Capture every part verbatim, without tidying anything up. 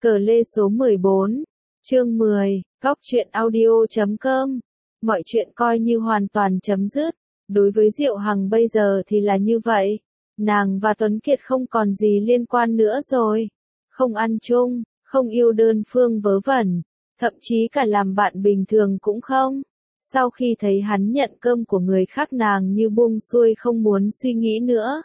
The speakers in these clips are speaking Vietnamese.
Cờ lê số mười bốn, chương mười, góc truyện audio chấm com. Mọi chuyện coi như hoàn toàn chấm dứt. Đối với Diệu Hằng bây giờ thì là như vậy. Nàng và Tuấn Kiệt không còn gì liên quan nữa rồi. Không ăn chung, không yêu đơn phương vớ vẩn, thậm chí cả làm bạn bình thường cũng không. Sau khi thấy hắn nhận cơm của người khác nàng như buông xuôi không muốn suy nghĩ nữa.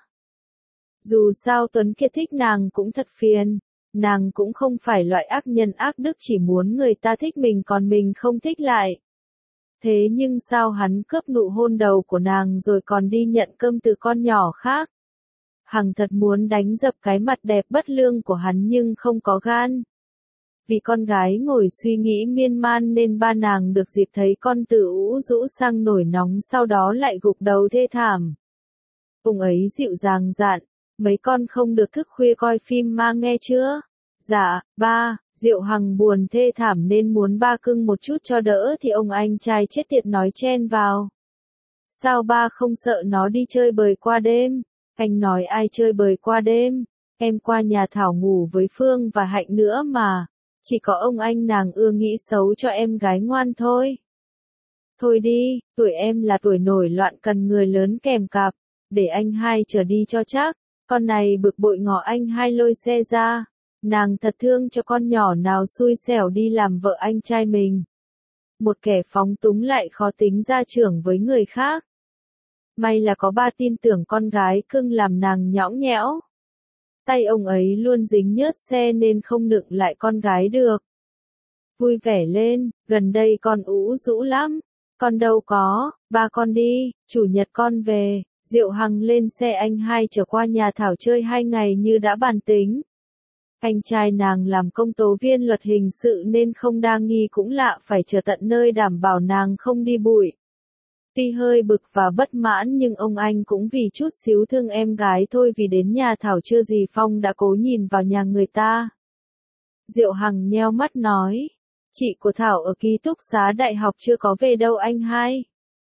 Dù sao Tuấn Kiệt thích nàng cũng thật phiền. Nàng cũng không phải loại ác nhân ác đức chỉ muốn người ta thích mình còn mình không thích lại. Thế nhưng sao hắn cướp nụ hôn đầu của nàng rồi còn đi nhận cơm từ con nhỏ khác? Hằng thật muốn đánh dập cái mặt đẹp bất lương của hắn nhưng không có gan. Vì con gái ngồi suy nghĩ miên man nên ba nàng được dịp thấy con tự ũ rũ sang nổi nóng sau đó lại gục đầu thê thảm. Ông ấy dịu dàng dặn, mấy con không được thức khuya coi phim ma nghe chưa? Dạ, ba. Diệu Hằng buồn thê thảm nên muốn ba cưng một chút cho đỡ thì ông anh trai chết tiệt nói chen vào. Sao ba không sợ nó đi chơi bời qua đêm? Anh nói ai chơi bời qua đêm? Em qua nhà Thảo ngủ với Phương và Hạnh nữa mà. Chỉ có ông anh nàng ưa nghĩ xấu cho em gái ngoan thôi. Thôi đi, tuổi em là tuổi nổi loạn cần người lớn kèm cặp. Để anh hai trở đi cho chắc. Con này bực bội ngỏ anh hai lôi xe ra. Nàng thật thương cho con nhỏ nào xui xẻo đi làm vợ anh trai mình. Một kẻ phóng túng lại khó tính gia trưởng với người khác. May là có ba tin tưởng con gái cưng làm nàng nhõng nhẽo. Tay ông ấy luôn dính nhớt xe nên không nựng lại con gái được. Vui vẻ lên, gần đây con ú rũ lắm. Con đâu có, ba con đi, chủ nhật con về. Diệu Hằng lên xe anh hai trở qua nhà Thảo chơi hai ngày như đã bàn tính. Anh trai nàng làm công tố viên luật hình sự nên không đa nghi cũng lạ phải chờ tận nơi đảm bảo nàng không đi bụi. Tuy hơi bực và bất mãn nhưng ông anh cũng vì chút xíu thương em gái thôi vì đến nhà Thảo chưa gì Phong đã cố nhìn vào nhà người ta. Diệu Hằng nheo mắt nói, chị của Thảo ở ký túc xá đại học chưa có về đâu anh hai.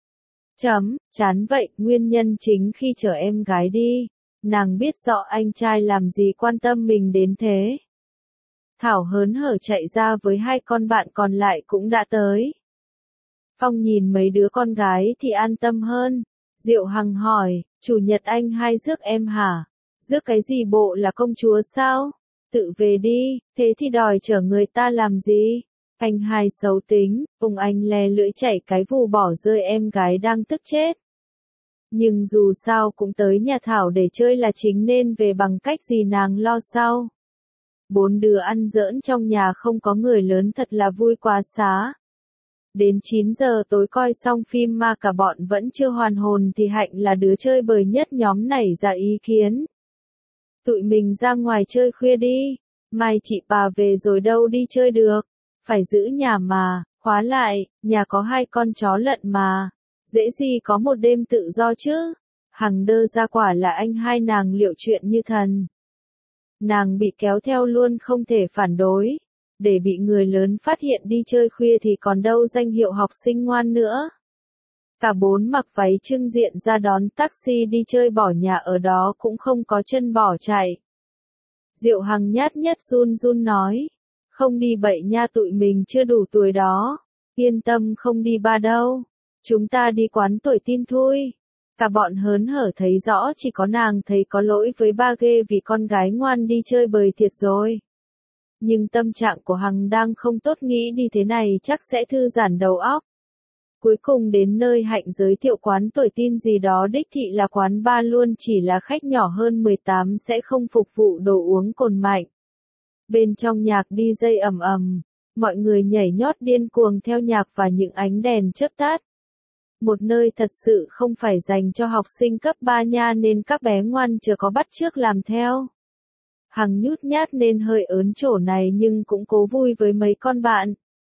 Chấm, chán vậy, nguyên nhân chính khi chở em gái đi. Nàng biết rõ anh trai làm gì quan tâm mình đến thế. Thảo hớn hở chạy ra với hai con bạn còn lại cũng đã tới. Phong nhìn mấy đứa con gái thì an tâm hơn. Diệu Hằng hỏi, chủ nhật anh hai rước em hả? Rước cái gì bộ là công chúa sao? Tự về đi, thế thì đòi chở người ta làm gì? Anh hai xấu tính, ông anh le lưỡi chảy cái vù bỏ rơi em gái đang tức chết. Nhưng dù sao cũng tới nhà Thảo để chơi là chính nên về bằng cách gì nàng lo sau. Bốn đứa ăn giỡn trong nhà không có người lớn thật là vui quá xá. Đến chín giờ tối coi xong phim mà cả bọn vẫn chưa hoàn hồn thì Hạnh là đứa chơi bời nhất nhóm nảy ra ý kiến. Tụi mình ra ngoài chơi khuya đi, mai chị bà về rồi đâu đi chơi được, phải giữ nhà mà, khóa lại, nhà có hai con chó lận mà. Dễ gì có một đêm tự do chứ. Hằng đơ ra quả là anh hai nàng liệu chuyện như thần. Nàng bị kéo theo luôn không thể phản đối. Để bị người lớn phát hiện đi chơi khuya thì còn đâu danh hiệu học sinh ngoan nữa. Cả bốn mặc váy trưng diện ra đón taxi đi chơi bỏ nhà ở đó cũng không có chân bỏ chạy. Diệu Hằng nhát nhất run run nói. Không đi bậy nha tụi mình chưa đủ tuổi đó. Yên tâm không đi ba đâu. Chúng ta đi quán tuổi tin thôi. Cả bọn hớn hở thấy rõ chỉ có nàng thấy có lỗi với ba ghê vì con gái ngoan đi chơi bời thiệt rồi. Nhưng tâm trạng của Hằng đang không tốt nghĩ đi thế này chắc sẽ thư giãn đầu óc. Cuối cùng đến nơi Hạnh giới thiệu quán tuổi tin gì đó đích thị là quán bar luôn chỉ là khách nhỏ hơn mười tám sẽ không phục vụ đồ uống cồn mạnh. Bên trong nhạc đi dây ầm ầm, mọi người nhảy nhót điên cuồng theo nhạc và những ánh đèn chớp tắt. Một nơi thật sự không phải dành cho học sinh cấp ba nha nên các bé ngoan chưa có bắt chước làm theo. Hằng nhút nhát nên hơi ớn chỗ này nhưng cũng cố vui với mấy con bạn.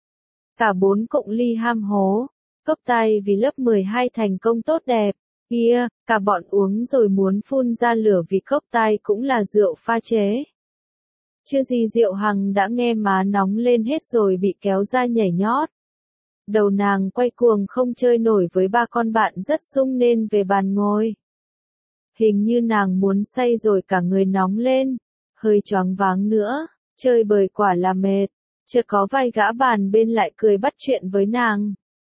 Cả bốn cụng ly ham hố, cốc tay vì lớp mười hai thành công tốt đẹp. Kia, cả bọn uống rồi muốn phun ra lửa vì cốc tay cũng là rượu pha chế. Chưa gì Diệu Hằng đã nghe má nóng lên hết rồi bị kéo ra nhảy nhót. Đầu nàng quay cuồng không chơi nổi với ba con bạn rất sung nên về bàn ngồi. Hình như nàng muốn say rồi cả người nóng lên, hơi choáng váng nữa, Chơi bời quả là mệt. Chợt có vài gã bàn bên lại cười bắt chuyện với nàng.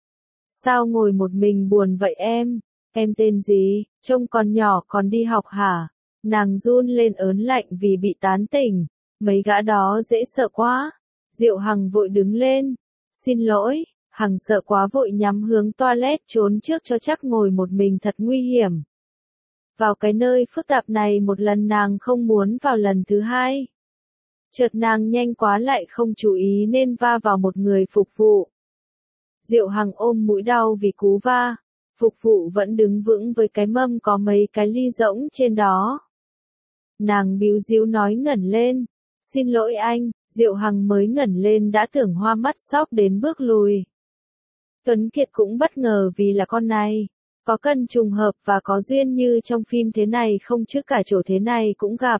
Sao ngồi một mình buồn vậy em? Em tên gì? Trông còn nhỏ còn đi học hả? Nàng run lên ớn lạnh vì bị tán tỉnh. Mấy gã đó dễ sợ quá. Diệu Hằng vội đứng lên. Xin lỗi. Hằng sợ quá vội nhắm hướng toilet trốn trước cho chắc ngồi một mình thật nguy hiểm. Vào cái nơi phức tạp này một lần nàng không muốn vào lần thứ hai. Chợt nàng nhanh quá lại không chú ý nên va vào một người phục vụ. Diệu Hằng ôm mũi đau vì cú va. Phục vụ vẫn đứng vững với cái mâm có mấy cái ly rỗng trên đó. Nàng bíu díu nói ngẩng lên. Xin lỗi anh. Diệu Hằng mới ngẩng lên đã tưởng hoa mắt sóc đến bước lùi. Tuấn Kiệt cũng bất ngờ vì là con này. Có cần trùng hợp và có duyên như trong phim thế này không chứ cả chỗ thế này cũng gặp.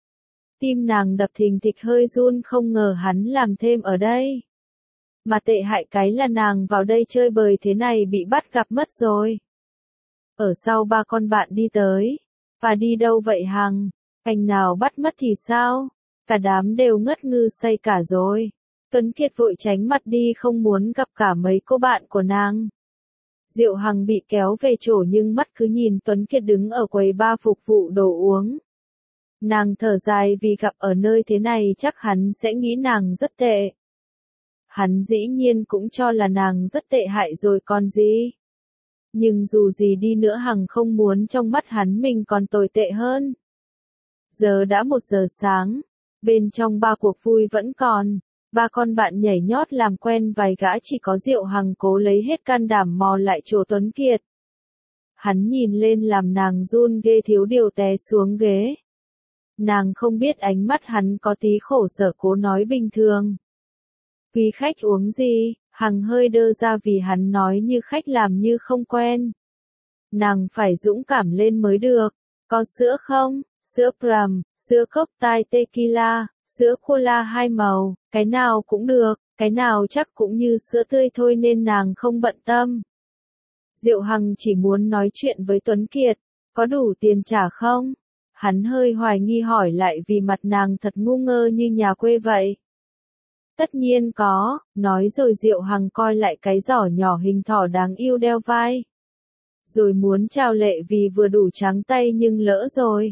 Tim nàng đập thình thịch hơi run không ngờ hắn làm thêm ở đây. Mà tệ hại cái là nàng vào đây chơi bời thế này bị bắt gặp mất rồi. Ở sau ba con bạn đi tới. Và đi đâu vậy Hằng? Anh nào bắt mất thì sao? Cả đám đều ngất ngư say cả rồi. Tuấn Kiệt vội tránh mặt đi không muốn gặp cả mấy cô bạn của nàng. Diệu Hằng bị kéo về chỗ nhưng mắt cứ nhìn Tuấn Kiệt đứng ở quầy bar phục vụ đồ uống. Nàng thở dài vì gặp ở nơi thế này chắc hắn sẽ nghĩ nàng rất tệ. Hắn dĩ nhiên cũng cho là nàng rất tệ hại rồi còn gì. Nhưng dù gì đi nữa Hằng không muốn trong mắt hắn mình còn tồi tệ hơn. Giờ đã một giờ sáng, bên trong ba cuộc vui vẫn còn. Ba con bạn nhảy nhót làm quen vài gã chỉ có Diệu Hằng cố lấy hết can đảm mò lại chỗ Tuấn Kiệt. Hắn nhìn lên làm nàng run ghê thiếu điều té xuống ghế. Nàng không biết ánh mắt hắn có tí khổ sở cố nói bình thường. Quý khách uống gì? Hằng hơi đơ ra vì hắn nói như khách làm như không quen. Nàng phải dũng cảm lên mới được. Có sữa không? Sữa Pram, sữa cốc tai tequila, sữa cola hai màu, cái nào cũng được, cái nào chắc cũng như sữa tươi thôi nên nàng không bận tâm. Diệu Hằng chỉ muốn nói chuyện với Tuấn Kiệt, có đủ tiền trả không? Hắn hơi hoài nghi hỏi lại vì mặt nàng thật ngu ngơ như nhà quê vậy. Tất nhiên có, nói rồi Diệu Hằng coi lại cái giỏ nhỏ hình thỏ đáng yêu đeo vai. Rồi muốn chào lệ vì vừa đủ trắng tay nhưng lỡ rồi.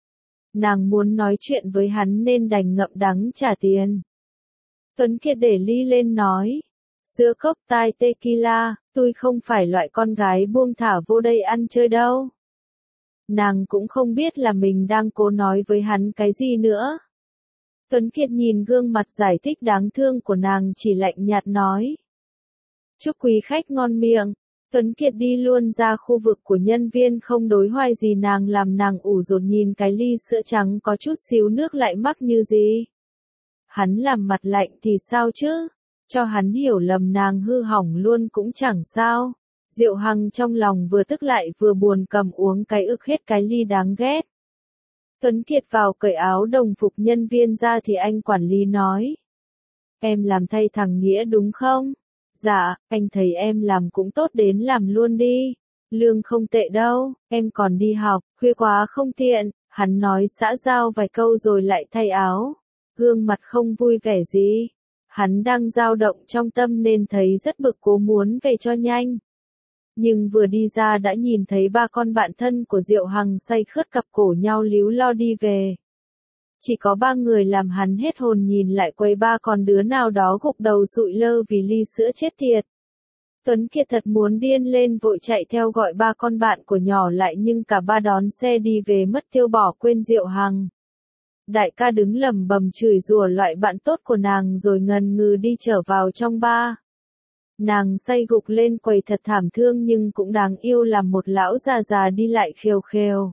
Nàng muốn nói chuyện với hắn nên đành ngậm đắng trả tiền. Tuấn Kiệt để ly lên nói. Sữa cốc tai tequila, tôi không phải loại con gái buông thả vô đây ăn chơi đâu. Nàng cũng không biết là mình đang cố nói với hắn cái gì nữa. Tuấn Kiệt nhìn gương mặt giải thích đáng thương của nàng chỉ lạnh nhạt nói. Chúc quý khách ngon miệng. Tuấn Kiệt đi luôn ra khu vực của nhân viên không đối hoài gì nàng làm nàng ủ rột nhìn cái ly sữa trắng có chút xíu nước lại mắc như gì. Hắn làm mặt lạnh thì sao chứ? Cho hắn hiểu lầm nàng hư hỏng luôn cũng chẳng sao. Diệu Hằng trong lòng vừa tức lại vừa buồn cầm uống cái ức hết cái ly đáng ghét. Tuấn Kiệt vào cởi áo đồng phục nhân viên ra thì anh quản lý nói. Em làm thay thằng Nghĩa đúng không? Dạ, anh thấy em làm cũng tốt đến làm luôn đi. Lương không tệ đâu, em còn đi học, khuya quá không tiện. Hắn nói xã giao vài câu rồi lại thay áo. Gương mặt không vui vẻ gì. Hắn đang dao động trong tâm nên thấy rất bực cố muốn về cho nhanh. Nhưng vừa đi ra đã nhìn thấy ba con bạn thân của Diệu Hằng say khướt cặp cổ nhau líu lo đi về. Chỉ có ba người làm hắn hết hồn nhìn lại quầy ba còn đứa nào đó gục đầu sụi lơ vì ly sữa chết tiệt. Tuấn Kiệt thật muốn điên lên vội chạy theo gọi ba con bạn của nhỏ lại nhưng cả ba đón xe đi về mất tiêu bỏ quên Diệu Hằng. Đại ca đứng lầm bầm chửi rủa loại bạn tốt của nàng rồi ngần ngừ đi trở vào trong ba. Nàng say gục lên quầy thật thảm thương nhưng cũng đáng yêu làm một lão già già đi lại khều khều.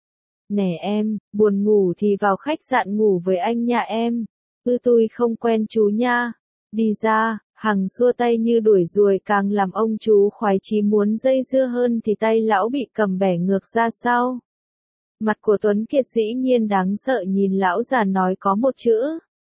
Nè em, buồn ngủ thì vào khách sạn ngủ với anh nhà em. Ư tôi không quen chú nha. Đi ra, Hằng xua tay như đuổi ruồi càng làm ông chú khoái chí muốn dây dưa hơn thì tay lão bị cầm bẻ ngược ra sau. Mặt của Tuấn Kiệt dĩ nhiên đáng sợ nhìn lão già nói có một chữ.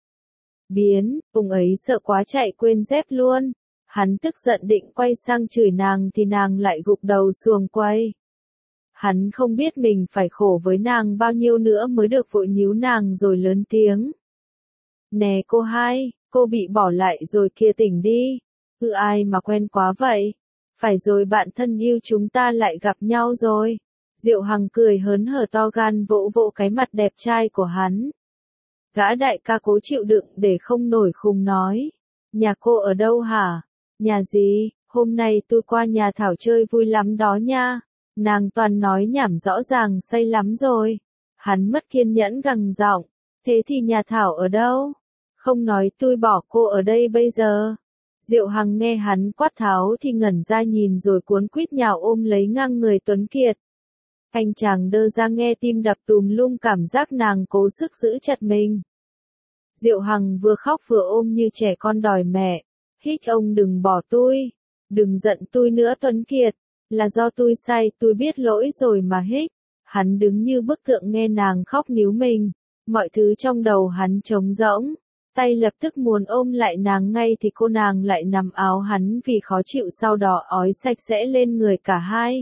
Biến, ông ấy sợ quá chạy quên dép luôn. Hắn tức giận định quay sang chửi nàng thì nàng lại gục đầu xuồng quay. Hắn không biết mình phải khổ với nàng bao nhiêu nữa mới được vội níu nàng rồi lớn tiếng. Nè cô hai, cô bị bỏ lại rồi kia, tỉnh đi. Ừ, ai mà quen quá vậy? Phải rồi, bạn thân yêu, chúng ta lại gặp nhau rồi. Diệu Hằng cười hớn hở to gan vỗ vỗ cái mặt đẹp trai của hắn. Gã đại ca cố chịu đựng để không nổi khùng nói. Nhà cô ở đâu hả? Nhà gì? Hôm nay tôi qua nhà Thảo chơi vui lắm đó nha. Nàng toàn nói nhảm rõ ràng say lắm rồi. Hắn mất kiên nhẫn gằn giọng. Thế thì nhà Thảo ở đâu? Không nói tôi bỏ cô ở đây bây giờ. Diệu Hằng nghe hắn quát tháo thì ngẩn ra nhìn rồi cuốn quýt nhào ôm lấy ngang người Tuấn Kiệt. Anh chàng đơ ra nghe tim đập tùm lum, cảm giác nàng cố sức giữ chặt mình. Diệu Hằng vừa khóc vừa ôm như trẻ con đòi mẹ. Hích, ông đừng bỏ tôi. Đừng giận tôi nữa Tuấn Kiệt. Là do tôi sai, tôi biết lỗi rồi mà Hích. Hắn đứng như bức tượng nghe nàng khóc níu mình. Mọi thứ trong đầu hắn trống rỗng. Tay lập tức muốn ôm lại nàng ngay thì cô nàng lại nằm áo hắn vì khó chịu, sau đó ói sạch sẽ lên người cả hai.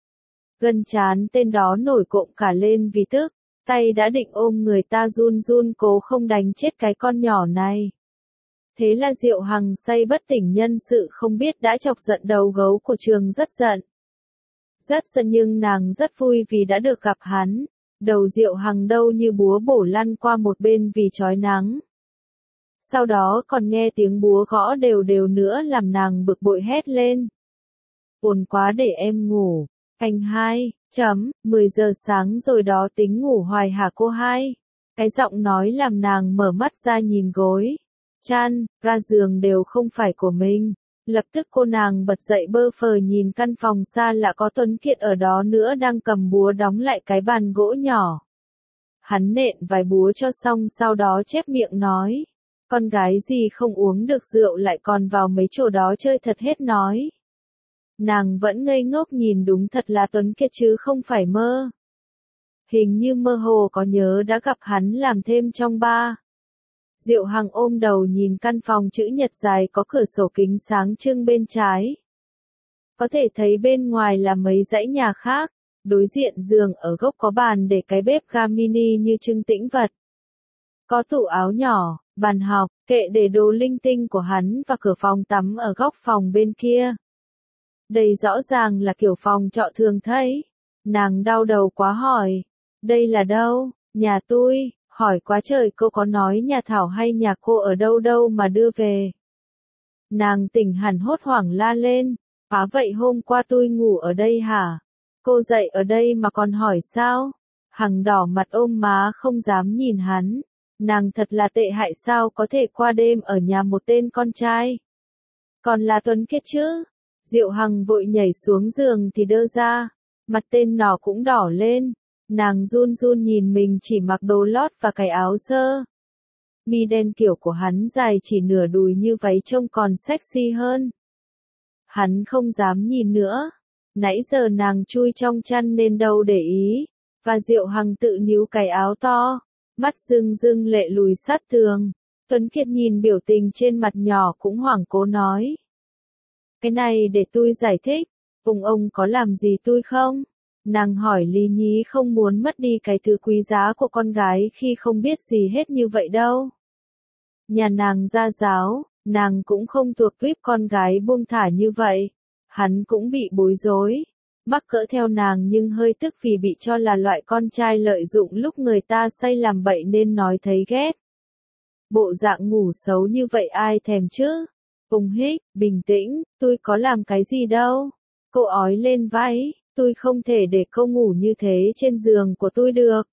Gân trán tên đó nổi cộm cả lên vì tức. Tay đã định ôm người ta run run cố không đánh chết cái con nhỏ này. Thế là Diệu Hằng say bất tỉnh nhân sự không biết đã chọc giận đầu gấu của trường, rất giận. Rất giận nhưng nàng rất vui vì đã được gặp hắn. Đầu Diệu Hằng đâu như búa bổ lăn qua một bên vì chói nắng. Sau đó còn nghe tiếng búa gõ đều đều nữa làm nàng bực bội hét lên. Buồn quá, để em ngủ. Anh hai, chấm, mười giờ sáng rồi đó, tính ngủ hoài hả cô hai? Cái giọng nói làm nàng mở mắt ra nhìn gối. Chăn, ra giường đều không phải của mình. Lập tức cô nàng bật dậy bơ phờ nhìn căn phòng xa lạ có Tuấn Kiệt ở đó nữa đang cầm búa đóng lại cái bàn gỗ nhỏ. Hắn nện vài búa cho xong sau đó chép miệng nói. Con gái gì không uống được rượu lại còn vào mấy chỗ đó chơi thật hết nói. Nàng vẫn ngây ngốc nhìn, đúng thật là Tuấn Kiệt chứ không phải mơ. Hình như mơ hồ có nhớ đã gặp hắn làm thêm trong ba. Diệu Hằng ôm đầu nhìn căn phòng chữ nhật dài có cửa sổ kính sáng trưng bên trái. Có thể thấy bên ngoài là mấy dãy nhà khác, đối diện giường ở góc có bàn để cái bếp ga mini như trưng tĩnh vật. Có tủ áo nhỏ, bàn học, kệ để đồ linh tinh của hắn và cửa phòng tắm ở góc phòng bên kia. Đây rõ ràng là kiểu phòng trọ thường thấy. Nàng đau đầu quá hỏi. Đây là đâu? Nhà tôi. Hỏi quá trời, cô có nói nhà Thảo hay nhà cô ở đâu đâu mà đưa về. Nàng tỉnh hẳn hốt hoảng la lên. Á vậy hôm qua tôi ngủ ở đây hả? Cô dậy ở đây mà còn hỏi sao? Hằng đỏ mặt ôm má không dám nhìn hắn. Nàng thật là tệ hại, sao có thể qua đêm ở nhà một tên con trai. Còn là Tuấn Kiệt chứ? Diệu Hằng vội nhảy xuống giường thì đơ ra. Mặt tên nọ cũng đỏ lên. Nàng run run nhìn mình chỉ mặc đồ lót và cái áo sơ mi đen kiểu của hắn dài chỉ nửa đùi như váy trông còn sexy hơn. Hắn không dám nhìn nữa. Nãy giờ nàng chui trong chăn nên đâu để ý. Và Diệu Hằng tự níu cái áo to. Mắt rưng rưng lệ lùi sát tường. Tuấn Kiệt nhìn biểu tình trên mặt nhỏ cũng hoảng cố nói. Cái này để tôi giải thích. Ông ông có làm gì tôi không? Nàng hỏi lý nhí, không muốn mất đi cái thứ quý giá của con gái khi không biết gì hết như vậy đâu. Nhà nàng gia giáo, nàng cũng không thuộc tuýp con gái buông thả như vậy. Hắn cũng bị bối rối. Mắc cỡ theo nàng nhưng hơi tức vì bị cho là loại con trai lợi dụng lúc người ta say làm bậy nên nói thấy ghét. Bộ dạng ngủ xấu như vậy ai thèm chứ? Phùng Hích, bình tĩnh, tôi có làm cái gì đâu. Cô ói lên vai. Tôi không thể để cô ngủ như thế trên giường của tôi được.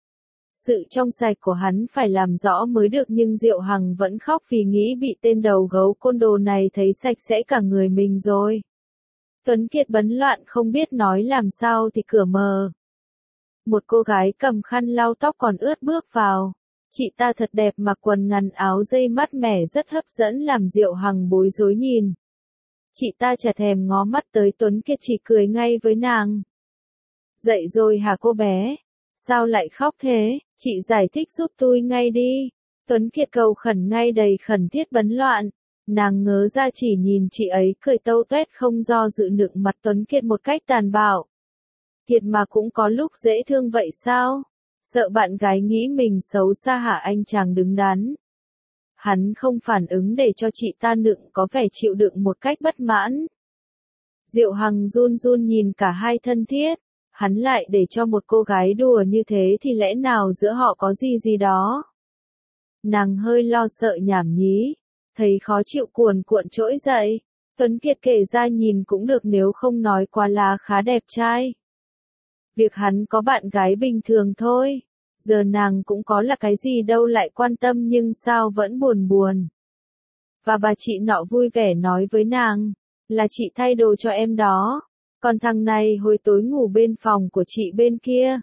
Sự trong sạch của hắn phải làm rõ mới được, nhưng Diệu Hằng vẫn khóc vì nghĩ bị tên đầu gấu côn đồ này thấy sạch sẽ cả người mình rồi. Tuấn Kiệt bấn loạn không biết nói làm sao thì cửa mờ. Một cô gái cầm khăn lau tóc còn ướt bước vào. Chị ta thật đẹp, mặc quần ngắn áo dây mát mẻ rất hấp dẫn làm Diệu Hằng bối rối nhìn. Chị ta chả thèm ngó mắt tới Tuấn Kiệt, chỉ cười ngay với nàng. Dậy rồi hả cô bé? Sao lại khóc thế? Chị giải thích giúp tôi ngay đi. Tuấn Kiệt cầu khẩn ngay đầy khẩn thiết bấn loạn. Nàng ngớ ra chỉ nhìn chị ấy cười tâu tuét không do dự nựng mặt Tuấn Kiệt một cách tàn bạo. Kiệt mà cũng có lúc dễ thương vậy sao? Sợ bạn gái nghĩ mình xấu xa hả? Anh chàng đứng đắn. Hắn không phản ứng để cho chị ta nựng có vẻ chịu đựng một cách bất mãn. Diệu Hằng run run nhìn cả hai thân thiết, hắn lại để cho một cô gái đùa như thế thì lẽ nào giữa họ có gì gì đó. Nàng hơi lo sợ nhảm nhí, thấy khó chịu cuồn cuộn trỗi dậy. Tuấn Kiệt kể ra nhìn cũng được nếu không nói quá là khá đẹp trai. Việc hắn có bạn gái bình thường thôi, giờ nàng cũng có là cái gì đâu lại quan tâm nhưng sao vẫn buồn buồn. Và bà chị nọ vui vẻ nói với nàng, là chị thay đồ cho em đó, còn thằng này hồi tối ngủ bên phòng của chị bên kia.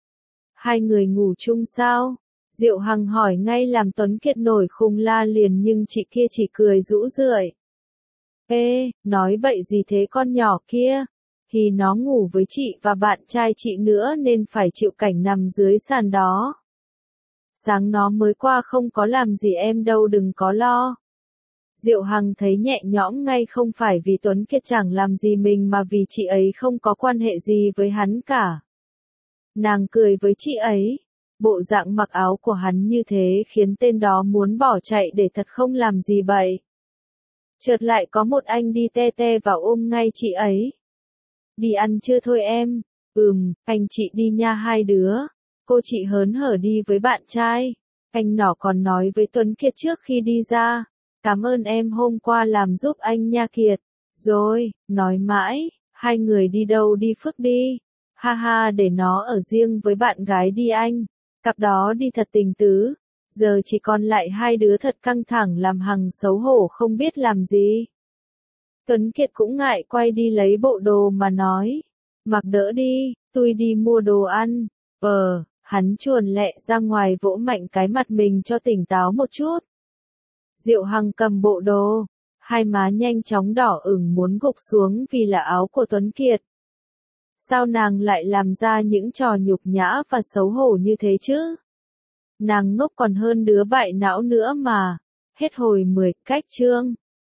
Hai người ngủ chung sao? Diệu Hằng hỏi ngay làm Tuấn Kiệt nổi khùng la liền nhưng chị kia chỉ cười rũ rượi. Ê, nói bậy gì thế con nhỏ kia? Thì nó ngủ với chị và bạn trai chị nữa nên phải chịu cảnh nằm dưới sàn đó. Sáng nó mới qua không có làm gì em đâu đừng có lo. Diệu Hằng thấy nhẹ nhõm ngay không phải vì Tuấn Kiệt chẳng làm gì mình mà vì chị ấy không có quan hệ gì với hắn cả. Nàng cười với chị ấy. Bộ dạng mặc áo của hắn như thế khiến tên đó muốn bỏ chạy để thật không làm gì bậy. Chợt lại có một anh đi te te vào ôm ngay chị ấy. Đi ăn chưa thôi em? Ừm, anh chị đi nha hai đứa. Cô chị hớn hở đi với bạn trai. Anh nọ còn nói với Tuấn Kiệt trước khi đi ra. Cảm ơn em hôm qua làm giúp anh nha Kiệt. Rồi, nói mãi, hai người đi đâu đi phức đi. Ha ha để nó ở riêng với bạn gái đi anh. Cặp đó đi thật tình tứ. Giờ chỉ còn lại hai đứa thật căng thẳng làm Hằng xấu hổ không biết làm gì. Tuấn Kiệt cũng ngại quay đi lấy bộ đồ mà nói. Mặc đỡ đi, tôi đi mua đồ ăn. Ờ, hắn chuồn lẹ ra ngoài vỗ mạnh cái mặt mình cho tỉnh táo một chút. Diệu Hằng cầm bộ đồ, hai má nhanh chóng đỏ ửng muốn gục xuống vì là áo của Tuấn Kiệt. Sao nàng lại làm ra những trò nhục nhã và xấu hổ như thế chứ? Nàng ngốc còn hơn đứa bại não nữa mà. Hết hồi mười, cách chương.